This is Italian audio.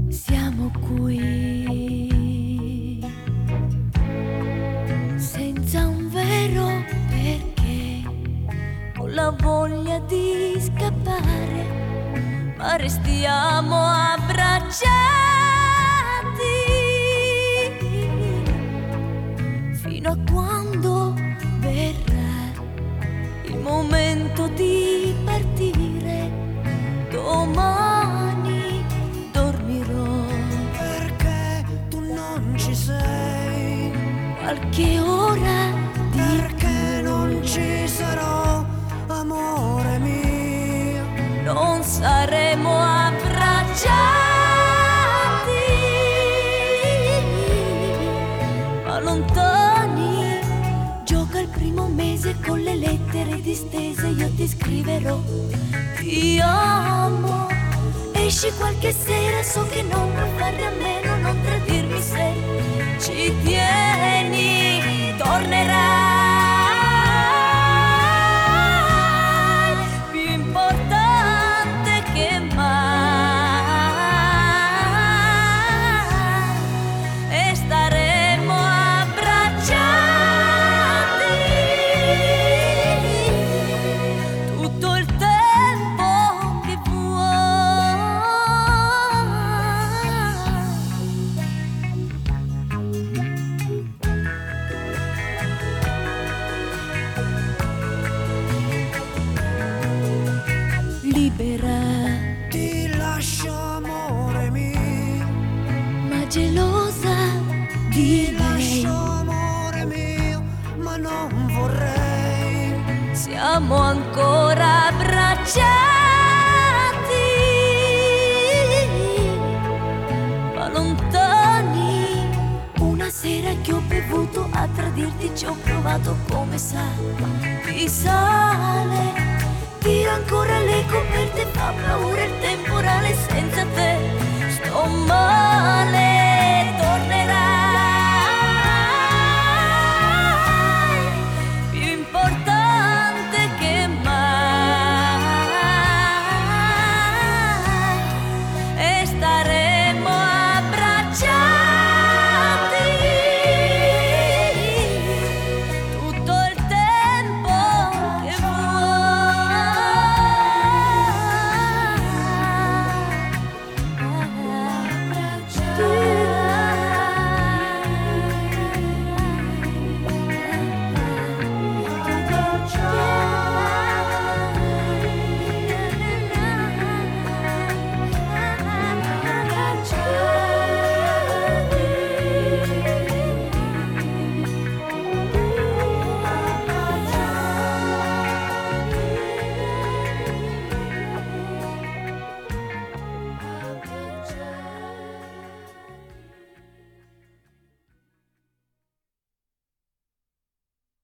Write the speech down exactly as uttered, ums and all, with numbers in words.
Siamo qui senza un vero perché, con la voglia di scappare, ma restiamo abbracciati fino a quando verrà il momento di partire. Domani dormirò perché tu non ci sei, qualche ora di perché non ci sarò, amore mio. non saremo abbracciati, ma lontani. Gioca il primo mese con le lettere distese, io ti scriverò ti amo. Esci qualche sera, so che non puoi farne a meno, non tradirmi se ci tieni, tornerai, più importante che mai, e staremo abbracciati tutto il tempo che vuoi. Libera, Ti lascio, amore mio, ma gelosa di ti lei. lascio, amore mio, ma non vorrei. Siamo ancora abbracciati, ma lontani. Una sera che ho bevuto, a tradirti ci ho provato, come sa, di sale. Tira ancora le coperte, fa paura il temporale, senza te sto male.